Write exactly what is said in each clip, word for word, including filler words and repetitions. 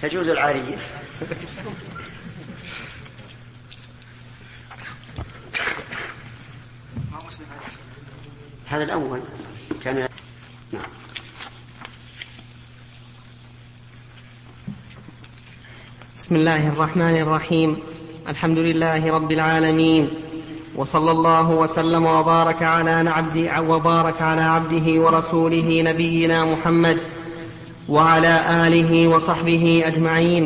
تجوز العارية. هذا الأول كان. نعم. بسم الله الرحمن الرحيم. الحمد لله رب العالمين، وصلى الله وسلم وبارك على عبده وبارك على عبده ورسوله نبينا محمد وعلى آله وصحبه أجمعين.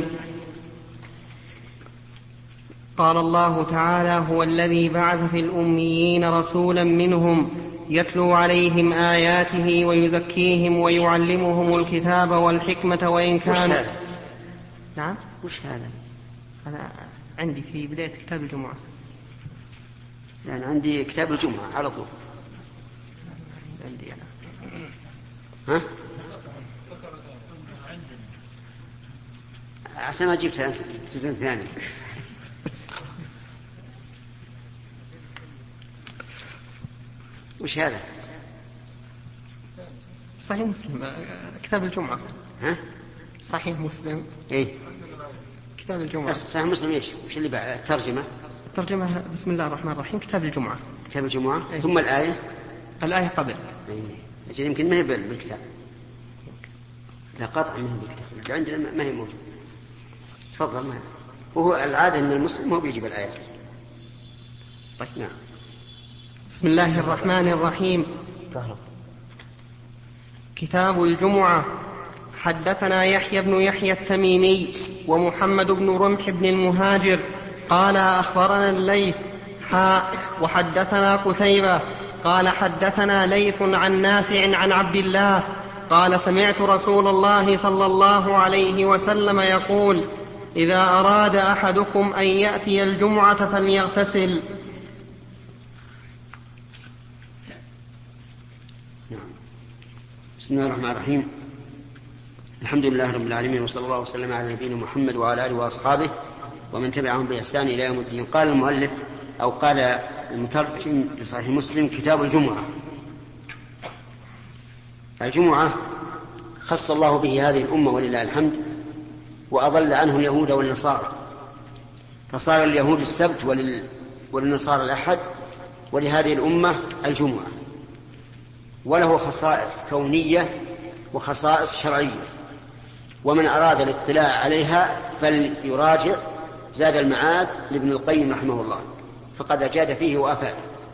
قال الله تعالى: هو الذي بعث في الأميين رسولا منهم يتلو عليهم آياته ويزكيهم ويعلمهم الكتاب والحكمة وإن كانوا. نعم. وش هذا؟ أنا عندي في بداية كتاب الجمعة. يعني عندي كتاب الجمعة على طول. عندي أنا. ها؟ عشان ما جبت جزء ثاني. وش هذا؟ صحيح مسلم، كتاب الجمعة. ها؟ صحيح مسلم. إيه؟ كتاب الجمعة. صحيح مسلم إيش؟ وش اللي بعد الترجمة؟ الترجمة بسم الله الرحمن الرحيم، كتاب الجمعة. كتاب الجمعة. إيه؟ ثم الآية. الآية قبل. إيه؟ أجل يمكن ما هي بالكتاب. لا قطع منه بالكتاب. عندنا ما هي موجودة. تفضل. ما وهو العادة أن المسلم هو بيجيب الآيات. طيب. نعم. بسم الله الرحمن الرحيم. كتاب الجمعة. حدثنا يحيى بن يحيى التميمي ومحمد بن رمح بن المهاجر قال أخبرنا الليث حاء وحدثنا قتيبة قال حدثنا ليث عن نافع عن عبد الله قال سمعت رسول الله صلى الله عليه وسلم يقول: إذا أراد أحدكم أن يأتي الجمعة فليغتسل. بسم الله الرحمن الرحيم. الحمد لله رب العالمين، وصلى الله وسلم على نبينا محمد وعلى آله وأصحابه ومن تبعهم بإحسان إلى يوم الدين. قال المؤلف أو قال المترجم لصحيح مسلم: كتاب الجمعة. الجمعة خص الله به هذه الأمة ولله الحمد، وأضل عنه اليهود والنصارى، فصار اليهود السبت وللنصارى الأحد، ولهذه الأمة الجمعة، وله خصائص كونية وخصائص شرعية، ومن أراد الاطلاع عليها فليراجع زاد المعاد لابن القيم رحمه الله، فقد أجاد فيه وأفاد.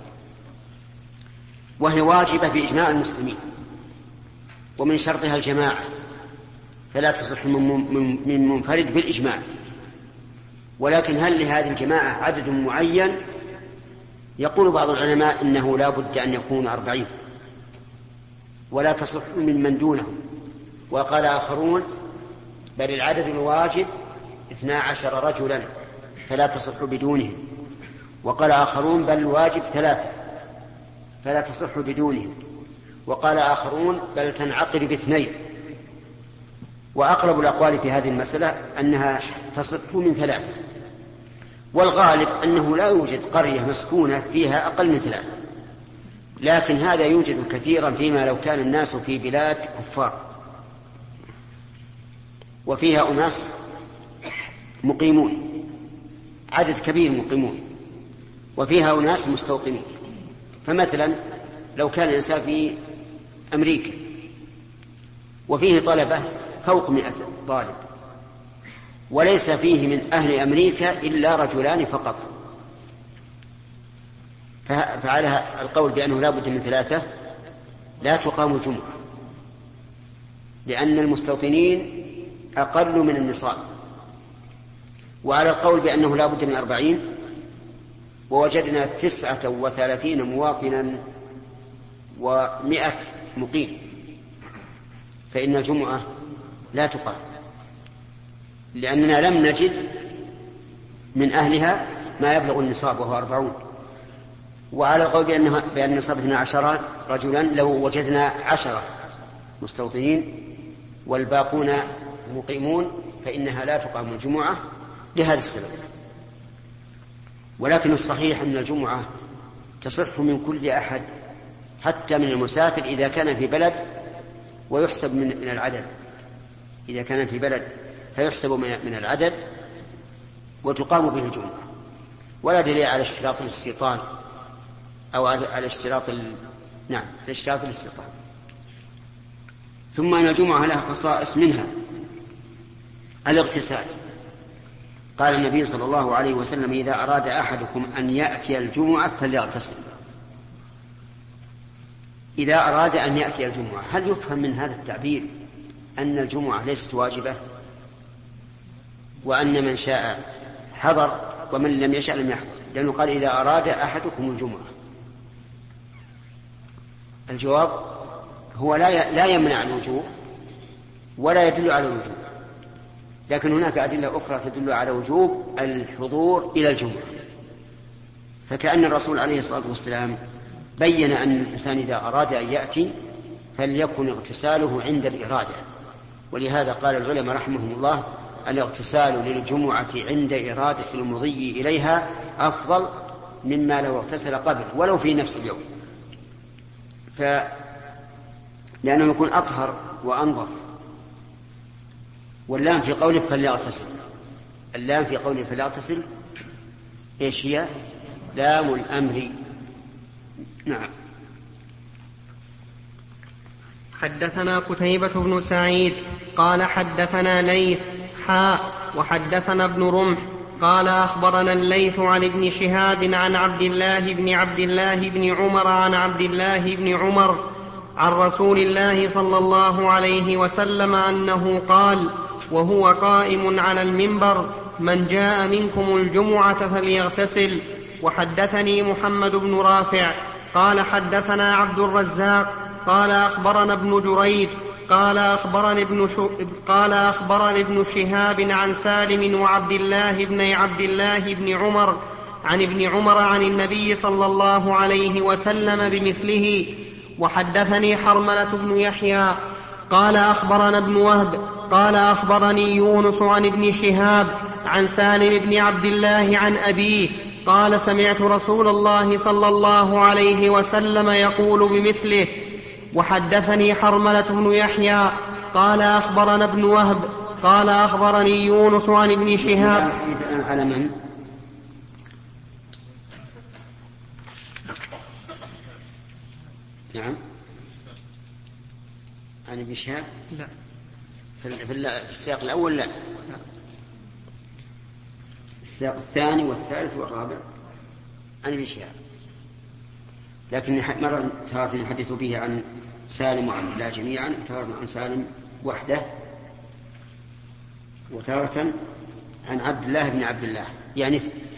وهي واجبة بإجماع المسلمين، ومن شرطها الجماعة، فلا تصح من منفرد بالإجماع. ولكن هل لهذه الجماعة عدد معين؟ يقول بعض العلماء إنه لا بد أن يكون أربعين، ولا تصح من من دونهم. وقال آخرون: بل العدد الواجب اثنا عشر رجلا فلا تصح بدونهم. وقال آخرون: بل الواجب ثلاثة فلا تصح بدونهم. وقال آخرون: بل تنعقد باثنين. وأقرب الأقوال في هذه المسألة أنها تصح من ثلاثة، والغالب أنه لا يوجد قرية مسكونة فيها أقل من ثلاثة، لكن هذا يوجد كثيرا فيما لو كان الناس في بلاد كفار وفيها أناس مقيمون، عدد كبير مقيمون، وفيها أناس مستوطنين. فمثلا لو كان الإنسان في أمريكا وفيه طلبة فوق مئة طالب، وليس فيه من أهل أمريكا إلا رجلان فقط، فعلى القول بأنه لا بد من ثلاثة لا تقام الجمعة، لأن المستوطنين أقل من النصاب. وعلى القول بأنه لا بد من أربعين، ووجدنا تسعة وثلاثين مواطنا ومئة مقيم، فإن الجمعة لا تقام، لأننا لم نجد من أهلها ما يبلغ النصاب وهو أربعون. وعلى القول بأنها بأن النصاب اثنا عشر رجلا لو وجدنا عشرة مستوطنين والباقون مقيمون فإنها لا تقام الجمعة لهذا السبب. ولكن الصحيح أن الجمعة تصح من كل أحد، حتى من المسافر إذا كان في بلد ويحسب من العدد، إذا كان في بلد فيحسب من العدد وتقام به الجمعة، ولا دليل على اشتراط الاستيطان أو على اشتراط ال... نعم على اشتراط الاستيطان. ثم أن الجمعة لها خصائص، منها الاغتسال. قال النبي صلى الله عليه وسلم: إذا أراد أحدكم أن يأتي الجمعة فليغتسل. إذا أراد أن يأتي الجمعة، هل يفهم من هذا التعبير أن الجمعة ليست واجبة، وأن من شاء حضر ومن لم يشاء لم يحضر؟ لأنه قال: إذا أراد أحدكم الجمعة. الجواب هو لا لا يمنع الوجوب ولا يدل على الوجوب، لكن هناك أدلة أخرى تدل على وجوب الحضور إلى الجمعة. فكأن الرسول عليه الصلاة والسلام بين أن الإنسان إذا أراد أن يأتي فليكن اغتساله عند الإرادة، ولهذا قال العلماء رحمهم الله: الاغتسال للجمعة عند إرادة المضي إليها أفضل مما لو اغتسل قبل ولو في نفس اليوم، ف... لأنه يكون أطهر وأنظف. واللام في قوله فليغتسل، اللام في قوله فليغتسل إيش هي؟ لام الأمر. نعم. حدثنا قتيبة بن سعيد قال حدثنا ليث حاء وحدثنا ابن رمح قال أخبرنا الليث عن ابن شهاب عن عبد الله بن عبد الله بن عمر عن عبد الله بن عمر عن رسول الله صلى الله عليه وسلم أنه قال وهو قائم على المنبر: من جاء منكم الجمعة فليغتسل. وحدثني محمد بن رافع قال حدثنا عبد الرزاق قال أخبرنا ابن جريج قال أخبرني ابن, قال أخبرني ابن شهاب عن سالم وعبد الله بن عبد الله بن عمر عن ابن عمر عن النبي صلى الله عليه وسلم بمثله. وحدثني حرملة بن يحيى قال أخبرنا ابن وهب قال أخبرني يونس عن ابن شهاب عن سالم بن عبد الله عن أبيه قال: سمعت رسول الله صلى الله عليه وسلم يقول بمثله. وحدثني حرملة بن يحيى قال أخبرنا ابن وهب قال أخبرني يونس عن ابن شهاب. على من؟ نعم، عن ابن شهاب؟ لا، في السياق الأول لا، السياق الثاني والثالث والرابع عن ابن شهاب، لكن مرة تارة يحدث به عن سالم وعن الله جميعا، تارة عن سالم وحده، وتارة عن عبد الله بن عبد الله، يعني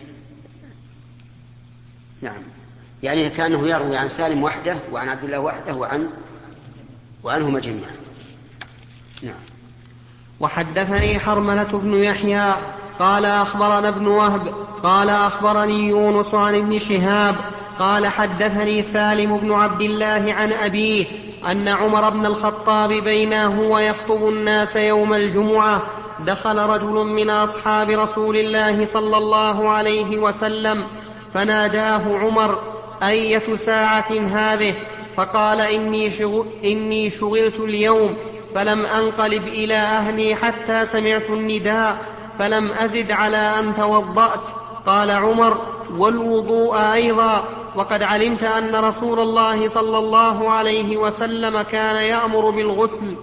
نعم، يعني كأنه يروي عن سالم وحده وعن عبد الله وحده وعن وعنهما جميعا. نعم. وحدثني حرملة بن يحيى قال أخبرنا ابن وهب قال أخبرني يونس عن ابن شهاب قال حدثني سالم بن عبد الله عن أبيه أن عمر بن الخطاب بينه ويخطب الناس يوم الجمعة دخل رجل من أصحاب رسول الله صلى الله عليه وسلم فناداه عمر: أية ساعة هذه؟ فقال: إني, شغل إني شغلت اليوم فلم أنقلب إلى أهلي حتى سمعت النداء فلم أزد على أن توضأت. قال عمر: والوضوء أيضا، وقد علمت أن رسول الله صلى الله عليه وسلم كان يأمر بالغسل.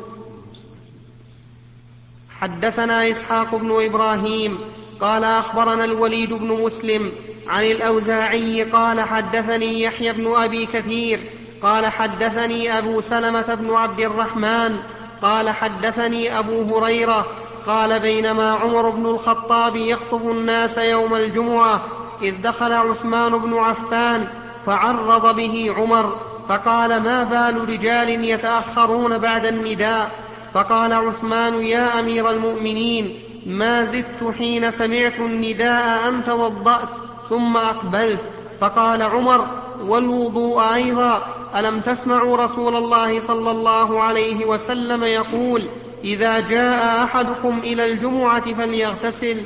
حدثنا إسحاق بن إبراهيم قال أخبرنا الوليد بن مسلم عن الأوزاعي قال حدثني يحيى بن أبي كثير قال حدثني أبو سلمة بن عبد الرحمن قال حدثني أبو هريرة قال: بينما عمر بن الخطاب يخطب الناس يوم الجمعة إذ دخل عثمان بن عفان فعرض به عمر فقال: ما بال رجال يتأخرون بعد النداء؟ فقال عثمان: يا أمير المؤمنين، ما زدت حين سمعت النداء أن توضأت ثم أقبلت. فقال عمر: والوضوء أيضا، ألم تسمعوا رسول الله صلى الله عليه وسلم يقول: إذا جاء أحدكم إلى الجمعة فليغتسل؟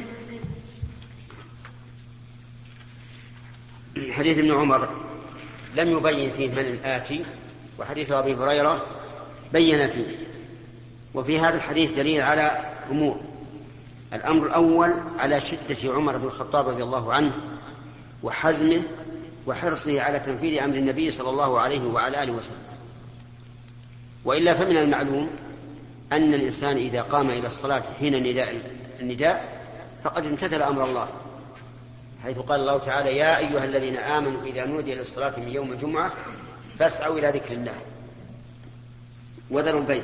حديث ابن عمر لم يبين فيه من الآتي، وحديث أبي هريرة بين فيه. وفي هذا الحديث دليل على أمور: الأمر الأول على شدة عمر بن الخطاب رضي الله عنه وحزمه وحرصه على تنفيذ أمر النبي صلى الله عليه وعلى آله وسلم. وإلا فمن المعلوم أن الإنسان إذا قام إلى الصلاة حين النداء, النداء فقد امتثل أمر الله، حيث قال الله تعالى: يا أيها الذين آمنوا إذا نودي للصلاة من يوم الجمعة فاسعوا إلى ذكر الله وذروا البيع.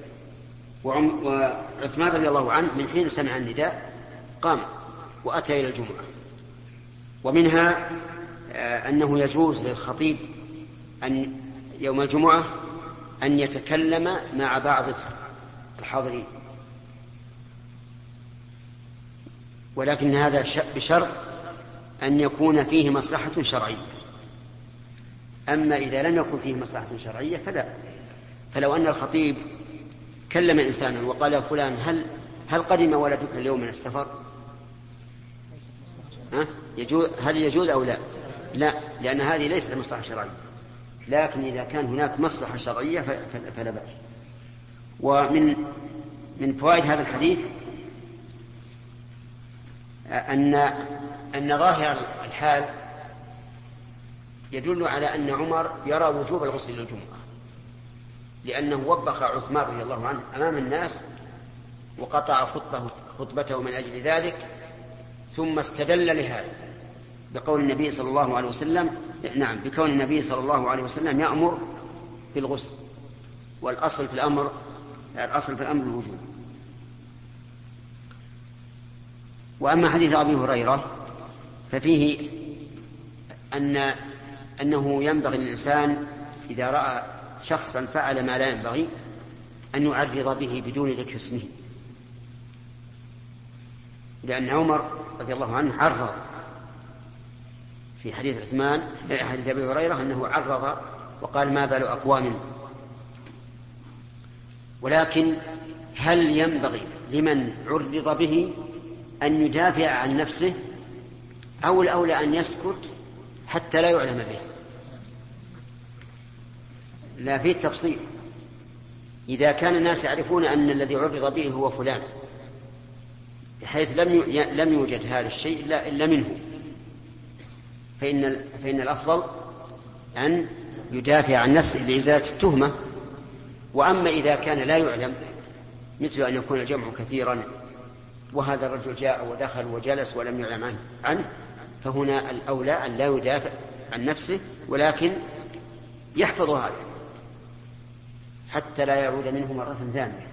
وعثمان رضي الله عنه من حين سمع النداء قام وأتى إلى الجمعة. ومنها أنه يجوز للخطيب أن يوم الجمعة أن يتكلم مع بعض الحاضرين، ولكن هذا بشرط أن يكون فيه مصلحة شرعية. أما إذا لم يكن فيه مصلحة شرعية فلا. فلو أن الخطيب كلم إنسانا وقال: يا فلان هل هل قدم ولدك اليوم من السفر؟ ها؟ يجوز هل يجوز أو لا؟ لا، لأن هذه ليست مصلحة شرعية. لكن إذا كان هناك مصلحة شرعية فلا بأس. ومن من فوائد هذا الحديث أن أن ظاهر الحال يدل على أن عمر يرى وجوب الغسل للجمعة، لأنه وبخ عثمان رضي الله عنه أمام الناس وقطع خطبه خطبته من أجل ذلك، ثم استدل لهذا بقول النبي صلى الله عليه وسلم نعم بكون النبي صلى الله عليه وسلم يأمر بالغسل، والأصل في الأمر الأصل في الأمر الوجوب. وأما حديث أبي هريرة ففيه أن أنه ينبغي للإنسان إذا رأى شخصا فعل ما لا ينبغي أن يعرض به بدون ذكر اسمه، لأن عمر رضي الله عنه عرض في حديث عثمان حديث أبي هريرة أنه عرض وقال: ما بال أقوام. ولكن هل ينبغي لمن عرض به أن يدافع عن نفسه أو الأولى أن يسكت حتى لا يعلم به؟ لا، فيه تفصيل. إذا كان الناس يعرفون أن الذي عرض به هو فلان بحيث لم لم يوجد هذا الشيء إلا منه، فإن فإن الأفضل أن يدافع عن نفسه لإزالة التهمة. وأما إذا كان لا يعلم، مثل أن يكون الجمع كثيرا وهذا الرجل جاء ودخل وجلس ولم يعلم عنه, عنه فهنا الأولى أن لا يدافع عن نفسه، ولكن يحفظ هذا حتى لا يعود منه مرة ثانية.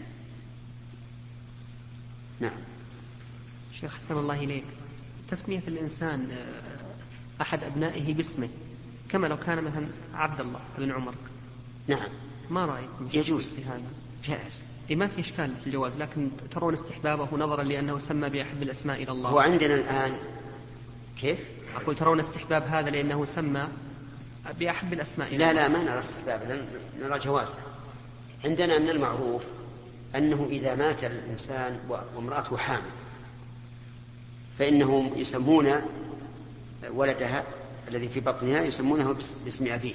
نعم. شيخ حسن الله إليك، تسمية الإنسان أحد أبنائه باسمه كما لو كان مثلا عبد الله بن عمر، نعم، ما رأيكم يجوز في هذا؟ جائز. إيه، ما في إشكال في الجواز، لكن ترون استحبابه نظرا لأنه سمى بأحب الأسماء إلى الله. هو عندنا الآن كيف؟ أقول ترون استحباب هذا لأنه سمى بأحب الأسماء إلى لا الله. لا، ما نرى استحباب، نرى جوازه. عندنا من المعروف أنه إذا مات الإنسان وامرأته حامل فإنهم يسمون ولدها الذي في بطنها يسمونه باسم أبيه،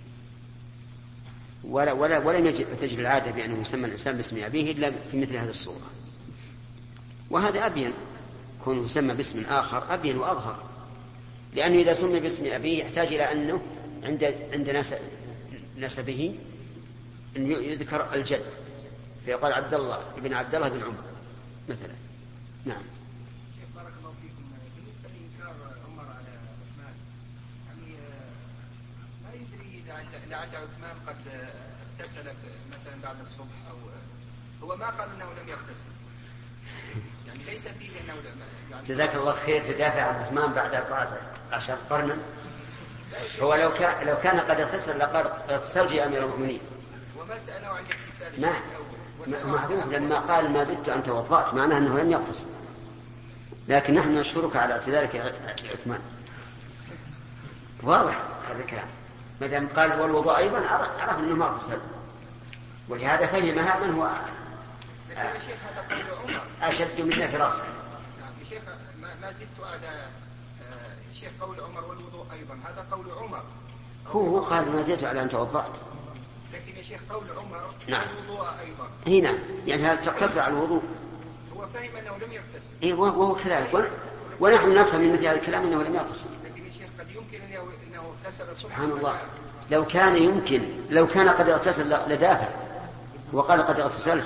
ولا ولا ولم تجري العادة بأنه يسمى الإنسان باسم أبيه إلا في مثل هذه الصورة. وهذا أبين، كونه يسمى باسم آخر أبين وأظهر، لأنه إذا سمي باسم أبيه يحتاج إلى أنه عند عند نسبه أن يذكر الجد، فيقال عبد الله ابن عبد الله بن عمر مثلا. نعم. بارك الله فيكم. بالنسبة لإنكار عمر على عثمان، يعني ما يدري لعل عثمان قد اغتسل مثلا بعد الصبح، أو هو ما قال أنه لم يغتسل، يعني ليس فيه أنه يعني. جزاك الله خير. تدافع عن عثمان بعد أربعة عشر قرنا. هو لو كان لو كان قد اغتسل لقد اغتسلت يا أمير المؤمنين. وما سأله عن الاغتسال ما معروف لما قال ما زدت أن توضأت معناه أنه لم يغتسل، لكن نحن نشكرك على اعتذارك يا عثمان. واضح هذا الكلام، ما دام قال والوضوء أيضا عرف أنه ما اغتسل، ولهذا فهمها من هو أشد منا في راسه. يا شيخ ما زدت على يا شيخ قول عمر والوضوء أيضا، هذا قول عمر. هو هو قال ما زدت على أن توضأت، لكن يا شيخ قول عمر نعم والوضوء أيضا هنا يعني هل تقتصر على الوضوء؟ هو فهم فهم أنه لم يغتسل. إيه وهو كذلك، ونحن نفهم من مثل هذا الكلام أنه لم يغتسل. لكن يا شيخ قد يمكن أنه اغتسل الصبح. سبحان الله، لو كان يمكن، لو كان قد اغتسل لدافع وقال قد اغتسلت.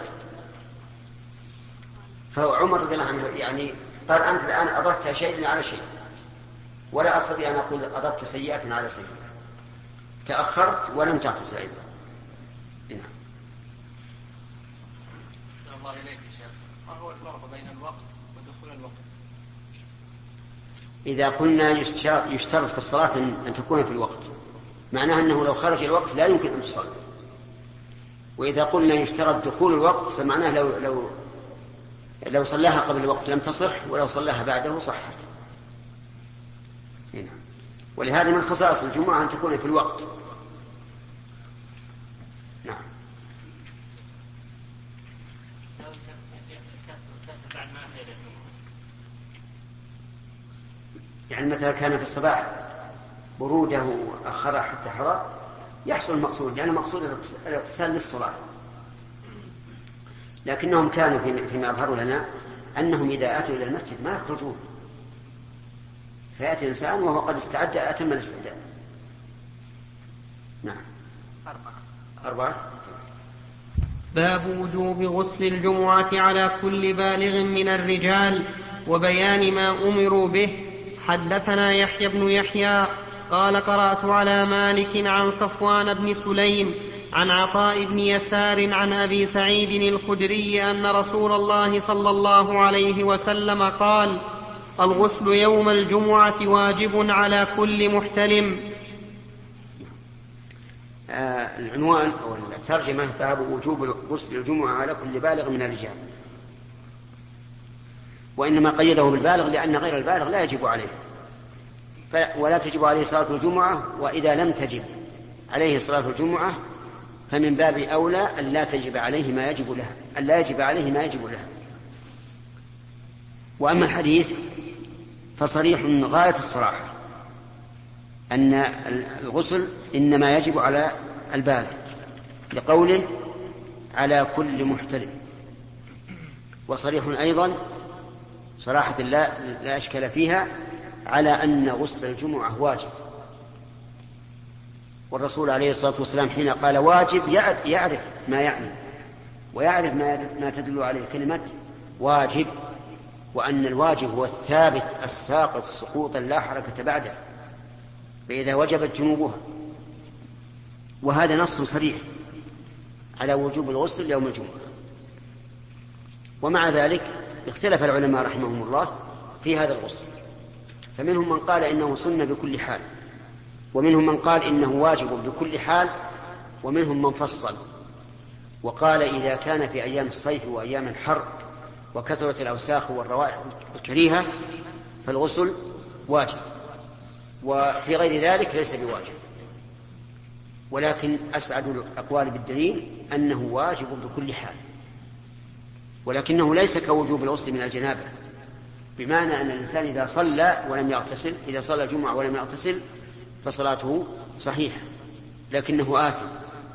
فعمر رضي الله عنه يعني قال أنت الآن أضفت شيئا على شيء، ولا أستطيع أن أقول أضفت سيئات على سيئة. تأخرت ولم تغتسل أيضا. نعم. أحسن الله إليك يا شيخ، ما هو الفرق بين الوقت ودخول الوقت؟ إذا قلنا يشترط في الصلاة أن تكون في الوقت، معناه أنه لو خرج الوقت لا يمكن أن تصلي. وإذا قلنا يشترط دخول الوقت فمعناه لو لو لو صلاها قبل الوقت لم تصح، ولو صلاها بعده صحت. هنا. ولهذا من خصائص الجمعة أن تكون في الوقت. نعم. يعني مثلا كان في الصباح برودة وأخرها حتى حضر يحصل المقصود، لأن مقصود الاغتسال للصلاة. لكنهم كانوا فيما أظهروا لنا أنهم إذا أتوا إلى المسجد ما يخرجون، فيأتي الإنسان وهو قد استعد أتم الاستعداد. نعم. أربعة. أربعة. باب وجوب غسل الجمعة على كل بالغ من الرجال وبيان ما أمروا به. حدثنا يحيى بن يحيى قال قرأت على مالك عن صفوان بن سليم عن عطاء بن يسار عن أبي سعيد الخدري أن رسول الله صلى الله عليه وسلم قال: الغسل يوم الجمعة واجب على كل محتلم. آه العنوان أو الترجمة: باب وجوب غسل الجمعة على كل بالغ من الرجال. وإنما قيده بالبالغ لأن غير البالغ لا يجب عليه، ولا تجب عليه صلاة الجمعة، وإذا لم تجب عليه صلاة الجمعة فمن باب أولى أن لا تجب عليه ما يجب لها، أن لا يجب عليه ما يجب لها. وأما الحديث فصريح غاية الصراحة أن الغسل إنما يجب على البالغ، لقوله على كل محتلم. وصريح أيضا صراحة لا, لا أشكال فيها على أن غسل الجمعة واجب. والرسول عليه الصلاة والسلام حين قال واجب يعرف ما يعني، ويعرف ما تدل عليه كلمة واجب، وأن الواجب هو الثابت الساقط سقوطا لا حركة بعده، فإذا وجبت جنوبها. وهذا نص صريح على وجوب الغسل يوم الجمعة. ومع ذلك اختلف العلماء رحمهم الله في هذا الغسل، فمنهم من قال إنه سنة بكل حال، ومنهم من قال إنه واجب بكل حال، ومنهم من فصل وقال إذا كان في أيام الصيف وأيام الحر وكثرة الأوساخ والروائح الكريهة فالغسل واجب، وفي غير ذلك ليس بواجب. ولكن أسعد الأقوال بالدليل أنه واجب بكل حال، ولكنه ليس كوجوب الغسل من الجنابة، بمعنى أن الإنسان إذا صلى ولم يغتسل، إذا صلى الجمعة ولم يغتسل فصلاته صحيحة، لكنه آثم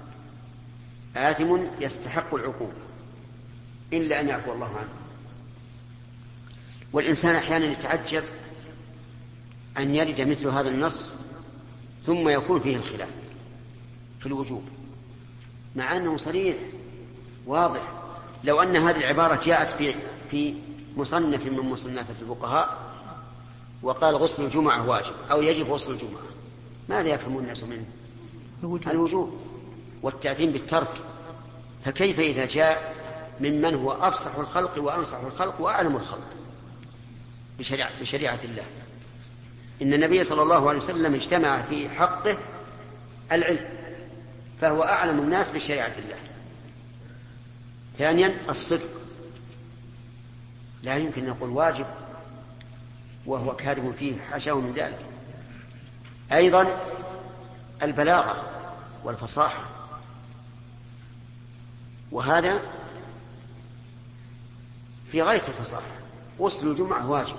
آثم يستحق العقوبة إلا أن يعفو الله عنه. والإنسان أحيانا يتعجب أن يرد مثل هذا النص ثم يكون فيه الخلاف في الوجوب، مع أنه صريح واضح. لو أن هذه العبارة جاءت في في مصنف من مصنفات الفقهاء وقال غسل الجمعة واجب أو يجب غسل الجمعة، ماذا يفهم الناس منه؟ الوجوب والتأثيم بالترك. فكيف إذا جاء ممن هو أفصح الخلق وأنصح الخلق وأعلم الخلق بشريعة, بشريعة الله؟ إن النبي صلى الله عليه وسلم اجتمع في حقه العلم، فهو أعلم الناس بشريعة الله. ثانيا الصدق، لا يمكن أن نقول واجب وهو كاذب فيه، حاشاه من ذلك. أيضا البلاغة والفصاحة، وهذا في غاية الفصاحة. غسل الجمعة واجب.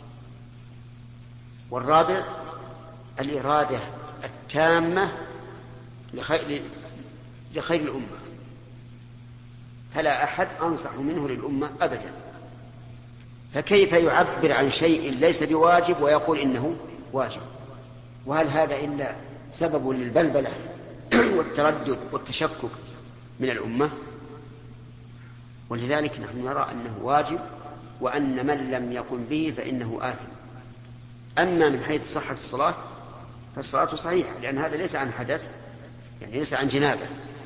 والرابع الإرادة التامة لخير, لخير الأمة، فلا أحد أنصح منه للأمة أبدا. فكيف يعبر عن شيء ليس بواجب ويقول إنه واجب؟ وهل هذا إلا سبب للبلبلة والتردد والتشكك من الأمة؟ ولذلك نحن نرى أنه واجب، وأن من لم يقم به فإنه آثم. أما من حيث صحة الصلاة فالصلاة صحيحة، لأن هذا ليس عن حدث، يعني ليس عن جنابة.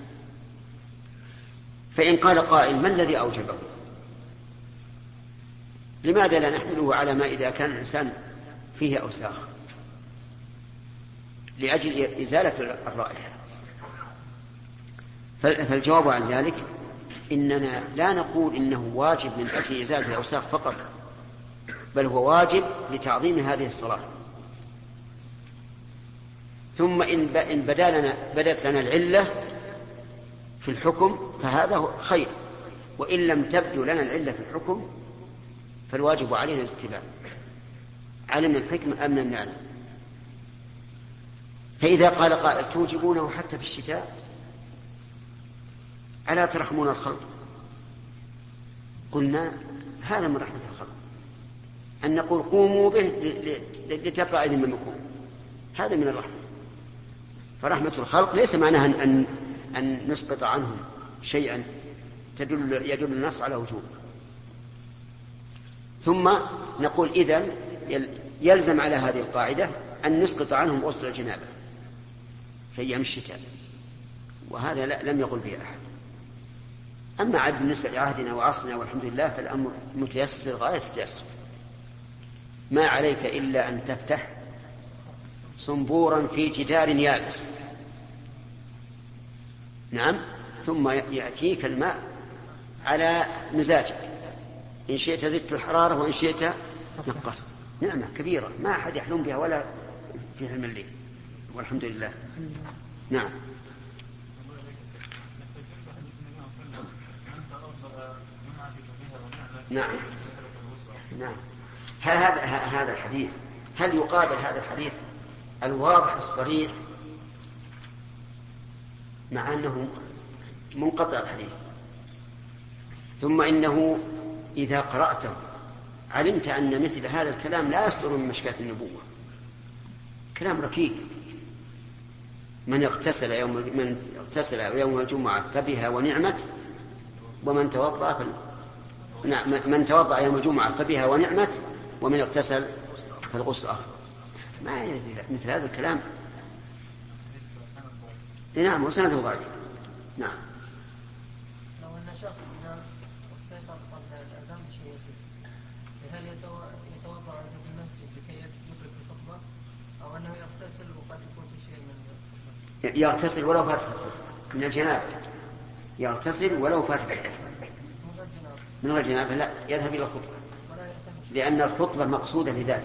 فإن قال قائل: ما الذي أوجبه؟ لماذا لا نحمله على ما إذا كان الإنسان فيه أوساخ لأجل إزالة الرائحة؟ فالجواب عن ذلك إننا لا نقول إنه واجب من أجل إزالة الأوساخ فقط، بل هو واجب لتعظيم هذه الصلاة. ثم إن بدا لنا بدت لنا العلة في الحكم فهذا خير، وإن لم تبدو لنا العلة في الحكم فالواجب علينا الاتباع، علمنا الحكم أم لم نعلم. فإذا قال قائل: توجبونه حتى في الشتاء، ألا ترحمون الخلق؟ قلنا: هذا من رحمة الخلق أن نقول قوموا به لتبقى أيدي منكم، هذا من الرحمة. فرحمة الخلق ليس معناها أن, أن نسقط عنهم شيئا تدل يدل النص على وجوب. ثم نقول: إذن يلزم على هذه القاعدة أن نسقط عنهم غسل الجنابة في أيام الشتاء، وهذا لم يقل به أحد. أما عاد بالنسبة لعهدنا وعصرنا والحمد لله فالأمر متيسر غاية التيسر. ما عليك إلا أن تفتح صنبورا في جدار يابس، نعم، ثم يأتيك الماء على مزاجك، إن شئت زدت الحرارة وإن شئت نقصت. نعمة كبيرة ما أحد يحلم بها ولا في حلم الليل، والحمد لله. نعم. نعم نعم. هل هذا هذا الحديث هل يقابل هذا الحديث الواضح الصريح مع أنه منقطع الحديث؟ ثم إنه إذا قرأته علمت أن مثل هذا الكلام لا يصدر من مشكاة النبوة، كلام ركيك. من اغتسل يوم من اغتسل يوم الجمعة فبها ونعمت، ومن توضأ فل... نعم من توضأ يوم الجمعة فبها ونعمت، ومن اغتسل فالغسل أفضل. ما يدري مثل هذا الكلام. نعم وسنده ضعيف. نعم. لو أن شخص استيقظ قبل الأذان بشيء يسير، هل يتوضأ في المسجد لكي يدرك الخطبة، أو أنه يغتسل وقد يكون في شيء من يغتسل ولو فات من الجنابة، يغتسل ولو فات من الجنابة، لا يذهب إلى الخطبة، لأن الخطبة مقصودة لذاته.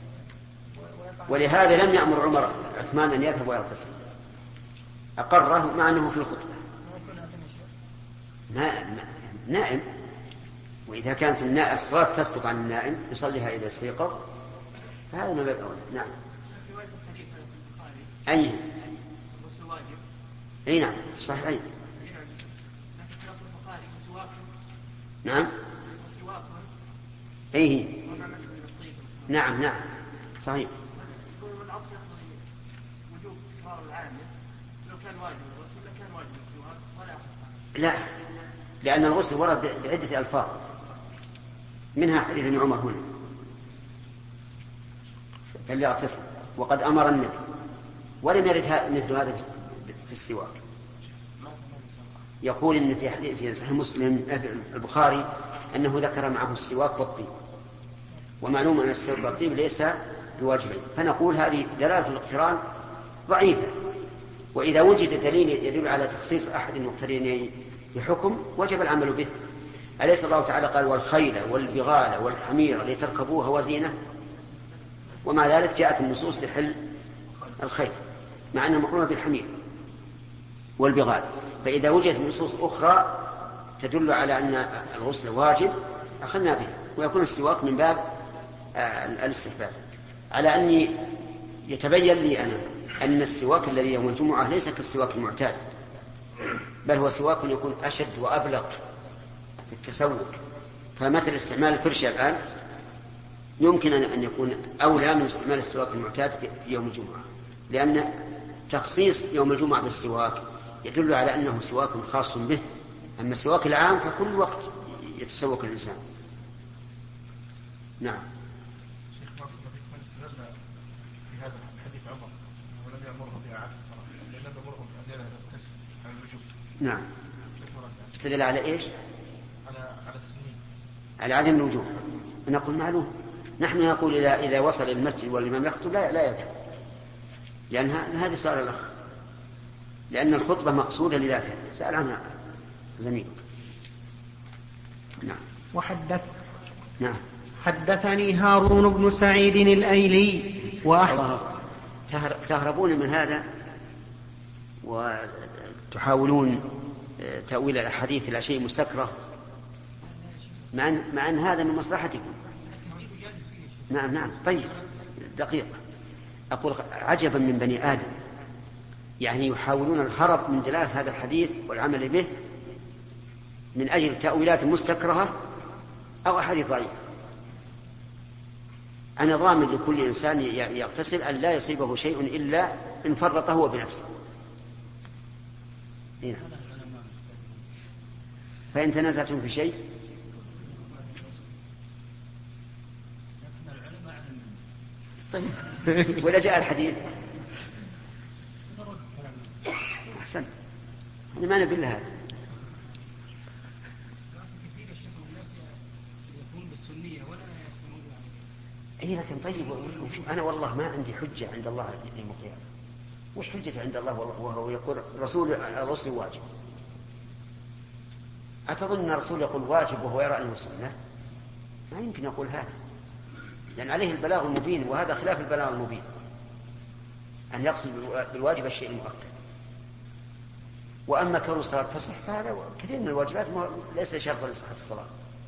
ولهذا لم يأمر عمر عثمان أن يذهب ويغتسل، أقره مع أنه في الخطبة. نائم، وإذا كانت الصلاة تسقط عن النائم يصليها إذا استيقظ فهذا ما بيبقى. نعم. أي أي نعم في صحيحين. نعم أيه نعم نعم صحيح. لا، لأن الغسل ورد بعدة ألفاظ، منها حديث ابن عمر هنا فليغتسل، وقد أمر النبي، ولم يرد مثل هذا في السواك. يقول إن في حديث في صحيح مسلم البخاري أنه ذكر معه السواك والطيب، ومعلوم أن السواك والطيب ليس بواجبين، فنقول هذه دلالة الاقتران ضعيفة. وإذا وجد دليل يدل على تخصيص أحد المقترنين بحكم وجب العمل به. أليس الله تعالى قال: والخيل والبغال والحمير لتركبوها وزينة؟ ومع ذلك جاءت النصوص بحل الخيل مع أنها مقرونة بالحمير والبغال. فإذا وجدت نصوص أخرى تدل على أن الغسل واجب أخذنا به، ويكون السواك من باب الاستحباب. على أني يتبين لي أنا أن السواك الذي يوم الجمعة ليس كالسواك المعتاد، بل هو سواك يكون أشد وأبلغ في التسوق. فمثل استعمال الفرشة الآن يمكن أن يكون أولى من استعمال السواك المعتاد في يوم الجمعة، لأن تخصيص يوم الجمعة بالسواك يدل على أنه سواك خاص به، أما السواك العام فكل وقت يتسوك الإنسان. نعم. شيخ بارك الله فيك، من استدل في هذا حديث عمر ولم يأمره بإعادة الصلاة لأنه أمرهم بأن يغتسل عن الوجوب؟ نعم. استدل على إيش؟ على على السنين، على عدم الوجوب. نقول معلوم، نحن نقول إذا إذا وصل المسجد والإمام يخطب لا لا يذهب، لأن هذا سؤال الأخ، لأن الخطبة مقصودة لذاتها، سأل عنها زميل. نعم. وحدث نعم. حدثني هارون بن سعيد الأيلي وأحمد. تهربون من هذا وتحاولون تأويل الأحاديث إلى شيء مستكره، مع أن, مع أن هذا من مصلحتكم. نعم نعم. طيب دقيقة، أقول عجبا من بني آدم، يعني يحاولون الهرب من دلالة هذا الحديث والعمل به من أجل تأويلات مستكرهة أو أحاديث ضعيفة. أنا ضامن لكل إنسان يغتسل أن لا يصيبه شيء إلا إن فرط هو بنفسه. هنا. فإن تنازعتم في شيء طيب وإذا جاء الحديث أحسن، أنا ما نبي لها. إيه لكن طيب، أنا والله ما عندي حجة عند الله يوم القيامة. وش حجة عند الله وهو يقول رسول الغسل واجب؟ أتظن أن الرسول يقول واجب وهو يرى أنه سنة؟ ما يمكن يقول هذا، لأن عليه البلاغ المبين، وهذا خلاف البلاغ المبين، أن يقصد بالواجب الشيء المؤكد. وأما كون الصلاة تصح فهذا كثير من الواجبات ليس شرطا لصحة الصلاة.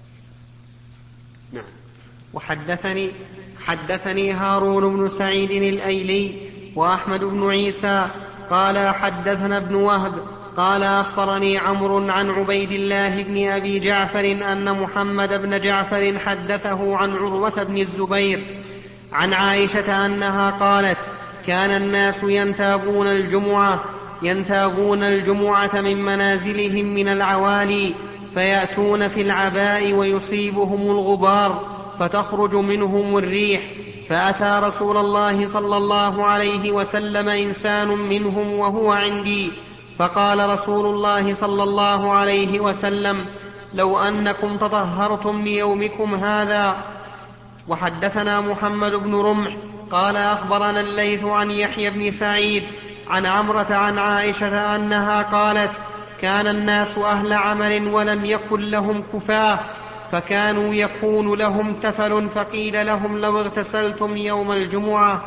نعم. وحدثني حدثني هارون بن سعيد الأيلي وأحمد بن عيسى قال حدثنا ابن وهب قال أخبرني عمرو عن عبيد الله بن أبي جعفر أن محمد بن جعفر حدثه عن عروة بن الزبير عن عائشة أنها قالت كان الناس ينتابون الجمعة ينتابون الجمعة من منازلهم من العوالي فيأتون في العباء ويصيبهم الغبار فتخرج منهم الريح، فأتى رسول الله صلى الله عليه وسلم إنسان منهم وهو عندي، فقال رسول الله صلى الله عليه وسلم لو أنكم تطهرتم ليومكم هذا. وحدثنا محمد بن رمح قال أخبرنا الليث عن يحيى بن سعيد عن عمرة عن عائشة أنها قالت كان الناس أهل عمل ولم يكن لهم كفاة، فكانوا يكون لهم تفل، فقيل لهم لو اغتسلتم يوم الجمعة.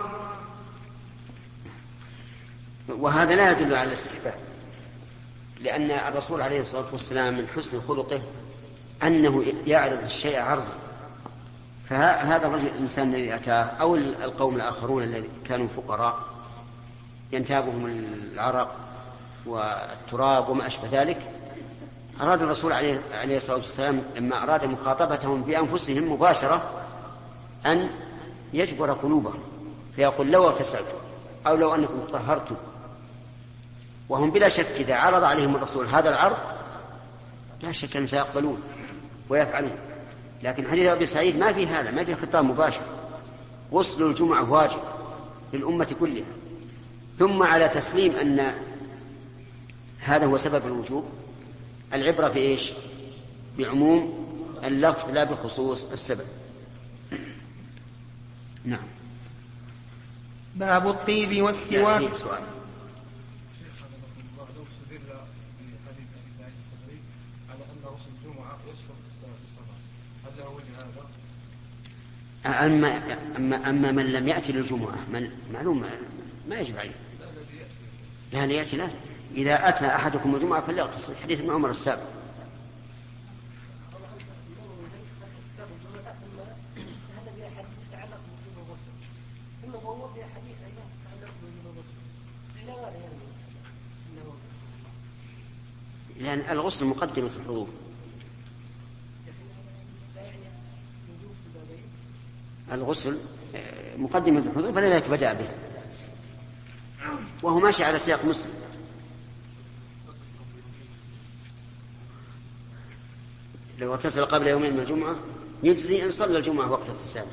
وهذا لا يدل على الاستحباب، لأن الرسول عليه الصلاة والسلام من حسن خلقه أنه يعرض الشيء عرضا. فهذا الرجل الإنسان الذي أتاه أو القوم الآخرون الذين كانوا فقراء ينتابهم العرق والتراب وما أشبه ذلك، أراد الرسول عليه الصلاة والسلام لما أراد مخاطبتهم بأنفسهم مباشرة أن يجبر قلوبهم، فيقول لو اغتسلتم أو لو أنكم طهرتم. وهم بلا شك إذا عرض عليهم الرسول هذا العرض لا شك أن سيقبلون ويفعلون. لكن حديث أبي سعيد ما في هذا، ما في خطاب مباشر. غسل الجمعة واجب للأمة كلها. ثم على تسليم أن هذا هو سبب الوجوب، العبرة بإيش؟ بعموم اللفظ لا بخصوص السبب. نعم. باب الطيب والسواك. يعني سؤال. أما, أما, أما من لم يأتي للجمعة من معلوم ما يجب عليه. لا يأتي لا. إذا أتى أحدكم الجمعة فليغتسل، حديث ابن عمر السابق. لأن الغسل مقدمة الحضور. الغسل مقدمة الحضور فلذلك بدأ به، وهو ماشي على سياق مسلم. لو اغتسل قبل يومين من الجمعة يجزي إن صلى الجمعة وقت اغتساله.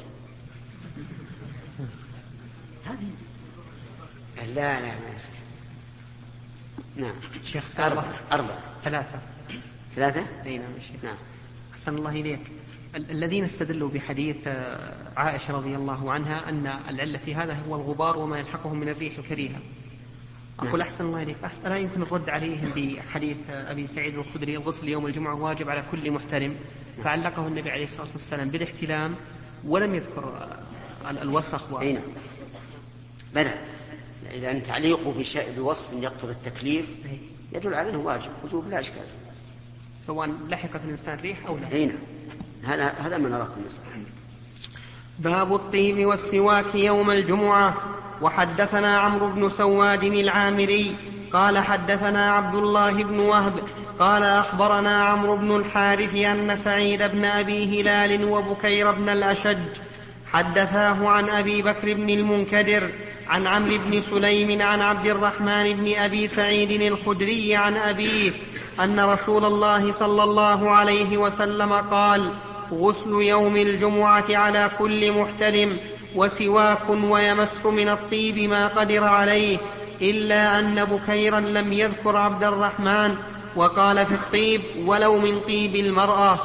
هذه لا لا ما يصير. نعم شيخ أربعة أربعة ثلاثة ثلاثة أي نعم شيخ. نعم. أحسن الله إليك. ال- الذين استدلوا بحديث عائشة رضي الله عنها أن العلة في هذا هو الغبار وما يلحقهم من الريح الكريهة، أقول نعم. أحسن الله إليك، ألا يمكن الرد عليهم بحديث أبي سعيد الخدري الغسل يوم الجمعة واجب على كل محترم، فعلقه النبي عليه الصلاة والسلام بالاحتلام ولم يذكر الوسخ و... أين بدأ إذا تعليقه بشيء بوصف يقتضي التكليف يدل على أنه واجب وجوب لا إشكال، سواء لحقت الإنسان ريح أو لا. أين هذا هذا من أراك المسألة. باب الطيب والسواك يوم الجمعة. وحدثنا عمرو بن سواد العامري قال حدثنا عبد الله بن وهب قال أخبرنا عمرو بن الحارث أن سعيد بن أبي هلال وبكير بن الأشج حدثاه عن أبي بكر بن المنكدر عن عمرو بن سليم عن عبد الرحمن بن أبي سعيد الخدري عن أبيه أن رسول الله صلى الله عليه وسلم قال: غسل يوم الجمعة على كل محتلم، وسواك ويمس من الطيب ما قدر عليه، إلا أن بكيرا لم يذكر عبد الرحمن وقال في الطيب ولو من طيب المرأة.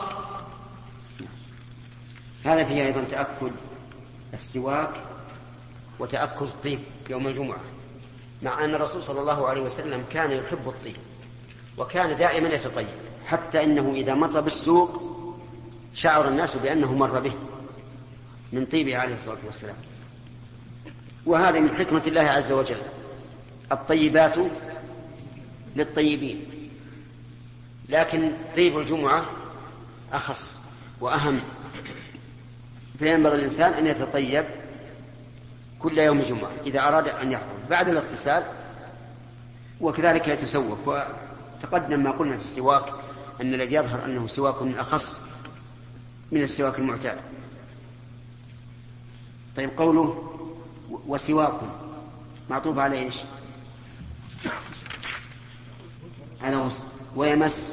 هذا فيه أيضا تأكد السواك وتأكد الطيب يوم الجمعة، مع أن الرسول صلى الله عليه وسلم كان يحب الطيب وكان دائما يتطيب، حتى إنه إذا مر بالسوق شعر الناس بأنه مر به من طيبه عليه الصلاة والسلام. وهذا من حكمة الله عز وجل، الطيبات للطيبين، لكن طيب الجمعة أخص وأهم، فينبغي الإنسان أن يتطيب كل يوم جمعة إذا أراد أن يحضر بعد الاغتسال، وكذلك يتسوك. وتقدم ما قلنا في السواك أن الذي يظهر أنه سواك أخص من السواك المعتاد. طيب قوله وسواك معطوف على إيش؟ هذا غسل. ويمس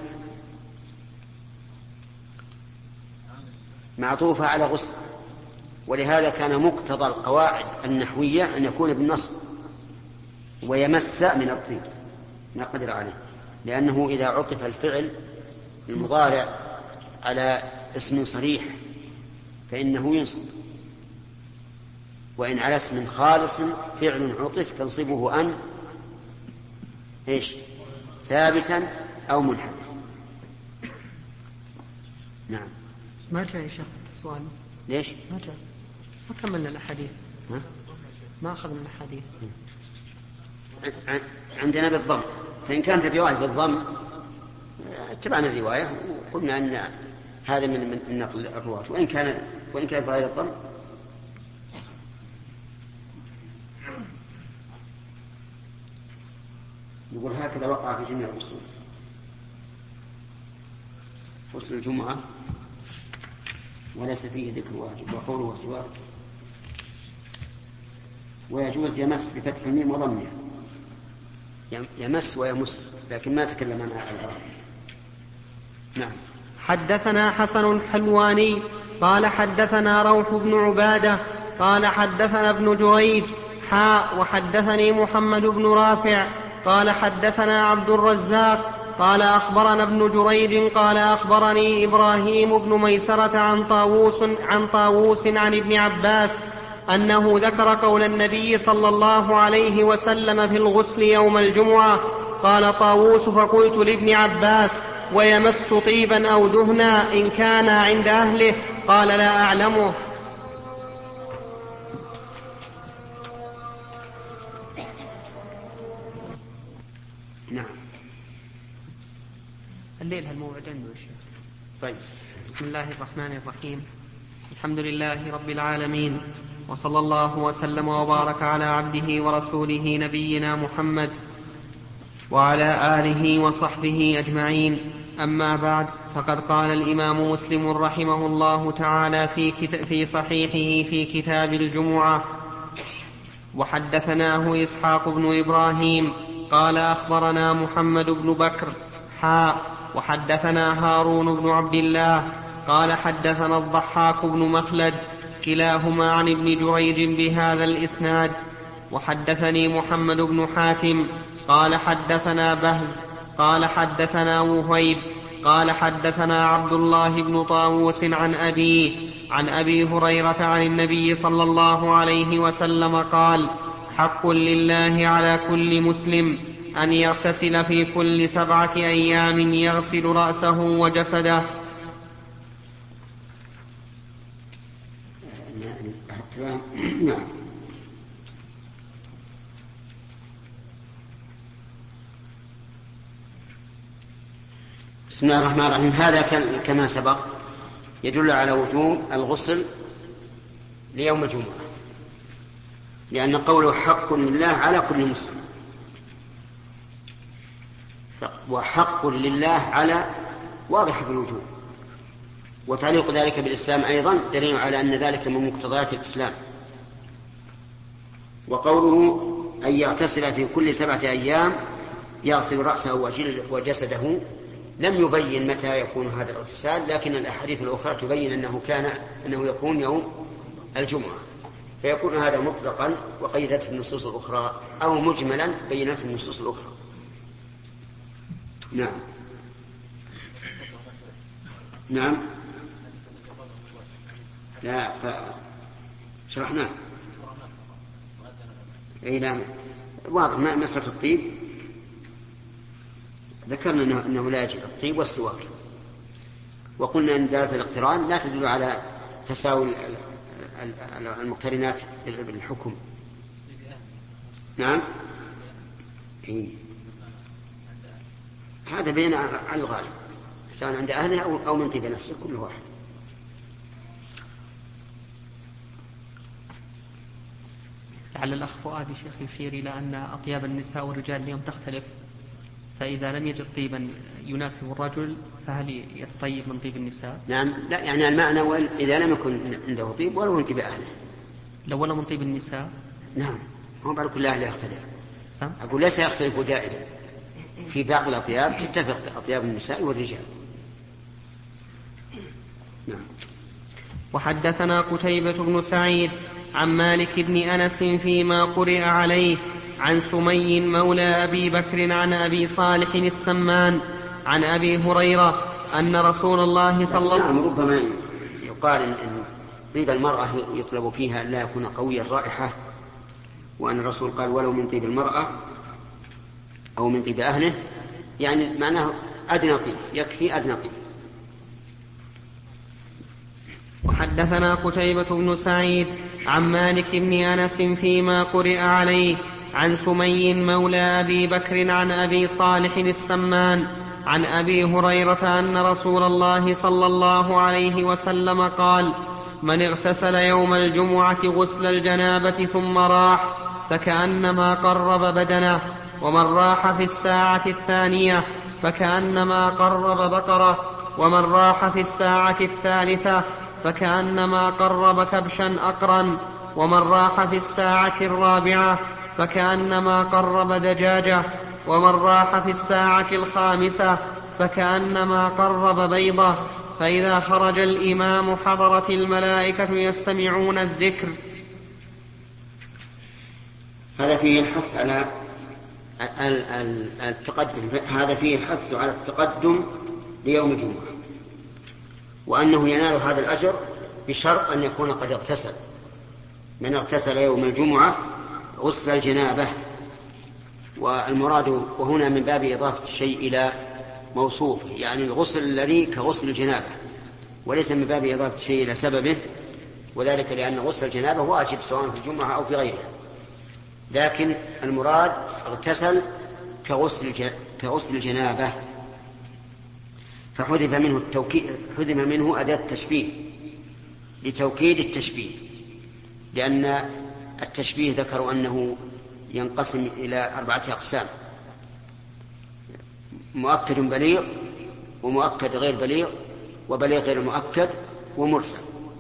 معطوفة على غسل، ولهذا كان مقتضى القواعد النحوية أن يكون بالنصب ويمس من الطيب ما قدر عليه، لأنه إذا عطف الفعل المضارع على اسم صريح فإنه ينصب، وإن على اسم خالص فعل عطف تنصبه أن إيش ثابتا أو منحدث. نعم. ما جاء يا شيخ السؤال. ليش؟ ما جاء، ما كملنا الأحاديث، ها؟ ما أخذنا الأحاديث. عندنا بالضم، فإن كانت الرواية بالضم اتبعنا الرواية وقلنا أن هذا من من نقل الرواة، وإن كان وإن كان بغير الضم يقول هكذا وقع في جميع الأصول. غسل الجمعة وليس فيه ذكر واجب، وقوله وسواك. ويجوز يمس بفتح الميم وضمها، يمس ويمس، لكن ما تكلم عنها العرب. نعم. حدثنا حسن الحلواني قال حدثنا روح بن عبادة قال حدثنا ابن جريج حاء وحدثني محمد بن رافع قال حدثنا عبد الرزاق قال أخبرنا ابن جريج قال أخبرني إبراهيم بن ميسرة عن طاووس عن طاووس عن ابن عباس أنه ذكر قول النبي صلى الله عليه وسلم في الغسل يوم الجمعة. قال طاووس فقلت لابن عباس: ويمس طيبا أو دهنا إن كان عند أهله؟ قال: لا أعلمه. نعم. الليل هالموعد عنده يا شيخ. طيب. بسم الله الرحمن الرحيم. الحمد لله رب العالمين، وصلى الله وسلم وبارك على عبده ورسوله نبينا محمد وعلى آله وصحبه أجمعين. أما بعد، فقد قال الإمام مسلم رحمه الله تعالى في, في صحيحه في كتاب الجمعة: وحدثناه إسحاق بن إبراهيم قال أخبرنا محمد بن بكر حاء وحدثنا هارون بن عبد الله قال حدثنا الضحاك بن مخلد كلاهما عن ابن جريج بهذا الإسناد. وحدثني محمد بن حاتم قال حدثنا بهز قال حدثنا وهيب قال حدثنا عبد الله بن طاووس عن أبيه عن أبي هريرة عن النبي صلى الله عليه وسلم قال: حق لله على كل مسلم أن يغتسل في كل سبعة أيام يغسل رأسه وجسده. نعم. بسم الله الرحمن الرحيم. هذا كما سبق يدل على وجوب الغسل ليوم الجمعة، لأن قوله حق لله على كل مسلم، وحق لله على واضح بالوجوب، وتعليق ذلك بالإسلام أيضا دليل على أن ذلك من مقتضيات الإسلام. وقوله أن يغتسل في كل سبعة أيام يغسل رأسه وجسده لم يبين متى يكون هذا الاغتسال، لكن الأحاديث الأخرى تبين أنه كان أنه يكون يوم الجمعة، فيكون هذا مطلقا وقيدته النصوص الأخرى، أو مجملا بينته النصوص الأخرى. نعم. نعم. لا شرحناه. اي نعم واضح. مسألة الطيب ذكرنا انه, إنه لا يجب الطيب والسواك، وقلنا ان دلالة الاقتران لا تدل على تساوي المقترنات بالحكم. نعم. إيه. هذا بين على الغالب سواء عند أهله أو من طيب نفسه، كل واحد. لعل الأخ فؤاد شيخ يشير إلى أن أطياب النساء والرجال اليوم تختلف، فإذا لم يجد طيبا يناسب الرجل فهل يتطيب من طيب النساء؟ نعم. لا يعني المعنى إذا لم يكن عنده طيب ولو من طيب أهله. لو ولا من طيب النساء؟ نعم. هو بعد كل أهله يختلف. سم؟ أقول ليس يختلف دائما، في بعض الأطياب تتفق أطياب النساء والرجال. نعم. وحدثنا قتيبة بن سعيد عن مالك بن أنس فيما قرئ عليه عن سمي مولى أبي بكر عن أبي صالح السمان عن أبي هريرة أن رسول الله صلى الله عليه وسلم. نعم. ربما يقال أن طيب المرأة يطلب فيها لا يكون قوي الرائحة، وأن الرسول قال ولو من طيب المرأة أو من طيب أهله، يعني معناه أدنى طيب، يكفي أدنى طيب. وحدثنا قتيبة بن سعيد عن مالك بن أنس فيما قرئ عليه عن سمي مولى أبي بكر عن أبي صالح السمان عن أبي هريرة أن رسول الله صلى الله عليه وسلم قال: من اغتسل يوم الجمعة غسل الجنابة ثم راح فكأنما قرب بدنه، ومن راح في الساعة الثانية فكأنما قرب بقرة، ومن راح في الساعة الثالثة فكأنما قرب كبشا أقرا، ومن راح في الساعة الرابعة فكأنما قرب دجاجة، ومن راح في الساعة الخامسة فكأنما قرب بيضة. فإذا خرج الإمام حضرت الملائكة يستمعون الذكر. هذا فيه الحث على التقدم، هذا فيه الحث على التقدم ليوم الجمعة، وأنه ينال هذا الأجر بشرط أن يكون قد اغتسل. من اغتسل يوم الجمعة غسل الجنابة، والمراد وهنا من باب إضافة الشيء إلى موصوفه، يعني الغسل الذي كغسل الجنابة، وليس من باب إضافة الشيء إلى سببه، وذلك لأن غسل الجنابة واجب سواء في الجمعة أو في غيرها، لكن المراد اغتسل كغسل كغسل الجنابة، فحذف منه التوكيد، حذف منه أداة التشبيه لتوكيد التشبيه، لأن التشبيه ذكروا أنه ينقسم إلى أربعة أقسام: مؤكد بليغ ومؤكد غير بليغ وبليغ غير مؤكد ومرسل.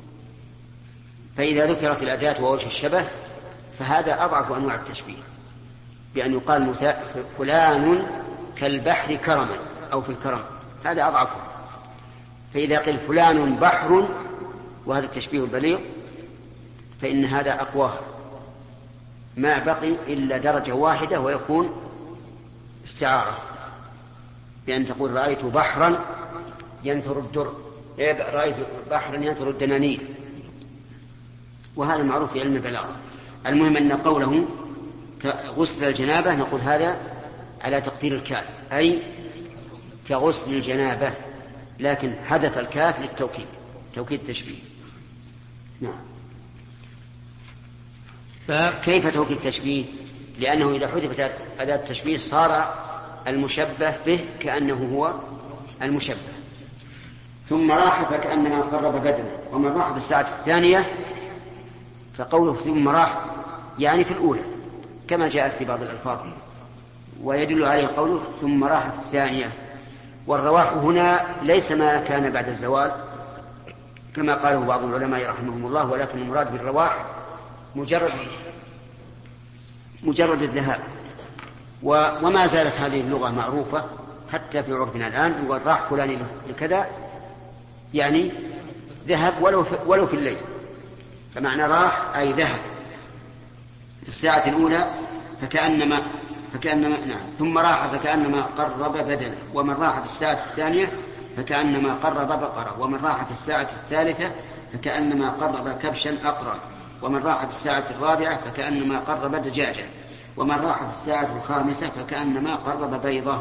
فإذا ذكرت الأداة ووجه الشبه فهذا أضعف أنواع التشبيه، بأن يقال فلان كالبحر كرما أو في الكرم، هذا أضعفه. فإذا قيل فلان بحر وهذا التشبيه البليغ فإن هذا أقواه، ما بقي إلا درجة واحدة ويكون استعارة، بأن تقول رأيت بحرا ينثر الدر، رأيت بحرا ينثر الدنانير، وهذا معروف في علم البلاغة. المهم أن قوله غسل الجنابة نقول هذا على تقدير الكاف، أي كغسل الجنابة، لكن حذف الكاف للتوكيد، توكيد التشبيه. نعم. فكيف توكيد التشبيه؟ لأنه إذا حذفت أداة التشبيه صار المشبه به كأنه هو المشبه. ثم راح فكأنما قرب بدنه، ومن راح في الساعة الثانية فقوله ثم راح يعني في الأولى كما جاءت في بعض الألفاظ، ويدل عليه قوله ثم راح في الثانية. والرواح هنا ليس ما كان بعد الزوال كما قاله بعض العلماء رحمهم الله، ولكن المراد بالرواح مجرد مجرد الذهاب. وما زالت هذه اللغة معروفة حتى في عرفنا الآن، يقول راح فلان لكذا يعني ذهب ولو في, ولو في الليل، فمعنى راح أي ذهب في الساعة الأولى فكأنما فكأنما نعم ثم راح فكأنما قرب بدنه، ومن راح في الساعة الثانية فكأنما قرب بقرة، ومن راح في الساعة الثالثة فكأنما قرب كبشا أقرا، ومن راح في الساعة الرابعة فكأنما قرب دجاجة، ومن راح في الساعة الخامسة فكأنما قرب بيضة.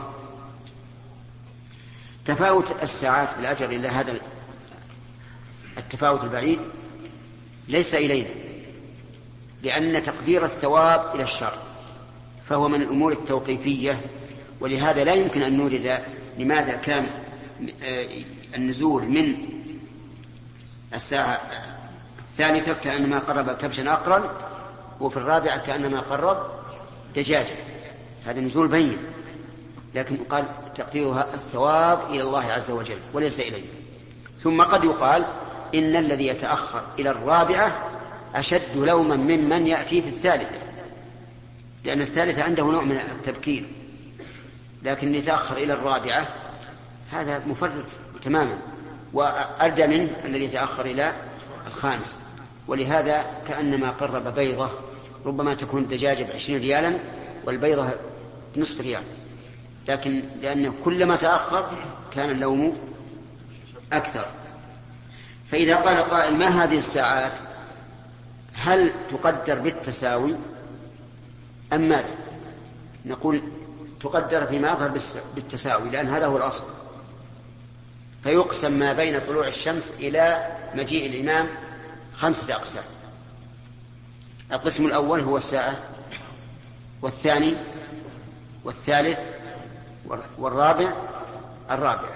تفاوت الساعات في الأجر إلى هذا التفاوت البعيد ليس إلينا، لأن تقدير الثواب إلى الشر فهو من الأمور التوقيفية، ولهذا لا يمكن أن نورد لماذا كان النزول من الساعة الثالثة كأنما قرب كبشا أقرا، وفي الرابعة كأنما قرب دجاجة، هذا نزول بين، لكن قال تقديرها الثواب إلى الله عز وجل وليس إليه. ثم قد يقال إن الذي يتأخر إلى الرابعة أشد لوما ممن يأتي في الثالثة، لأن الثالثة عنده نوع من التبكير، لكن يتأخر إلى الرابعة هذا مفرط تماما، وأردى منه الذي يتأخر إلى الخامس. ولهذا كأنما قرب بيضة، ربما تكون الدجاجة بعشرين ريالا والبيضة نصف ريال، لكن لأنه كلما تأخر كان اللوم أكثر. فإذا قال قائل ما هذه الساعات، هل تقدر بالتساوي أم ماذا؟ نقول تقدر فيما يظهر بالتساوي، لأن هذا هو الأصل. فيقسم ما بين طلوع الشمس إلى مجيء الإمام خمسة أقسام. القسم الأول هو الساعة، والثاني والثالث والرابع الرابع،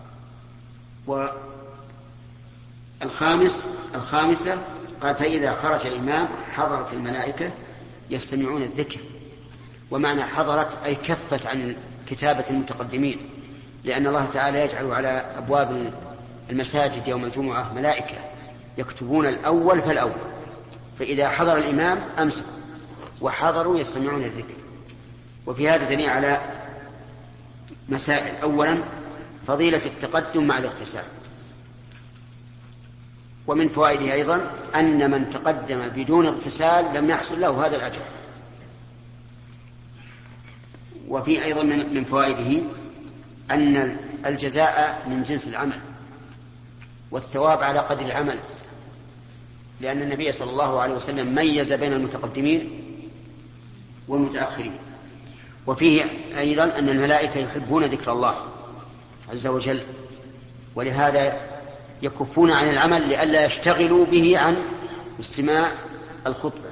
والخامس الخامسة. قال فإذا خرج الإمام حضرت الملائكة يستمعون الذكر، ومعنى حضرت أي كفت عن كتابة المتقدمين، لأن الله تعالى يجعل على أبواب المساجد يوم الجمعة ملائكة يكتبون الأول فالأول، فإذا حضر الإمام أمسكوا وحضروا يستمعون الذكر. وفي هذا دليل على مسائل. أولا فضيلة التقدم مع الاغتسال، ومن فوائده أيضا أن من تقدم بدون اغتسال لم يحصل له هذا الأجر. وفي أيضا من فوائده أن الجزاء من جنس العمل، والثواب على قدر العمل، لأن النبي صلى الله عليه وسلم ميز بين المتقدمين والمتأخرين. وفيه أيضا أن الملائكة يحبون ذكر الله عز وجل، ولهذا يكفون عن العمل لئلا يشتغلوا به عن استماع الخطبة.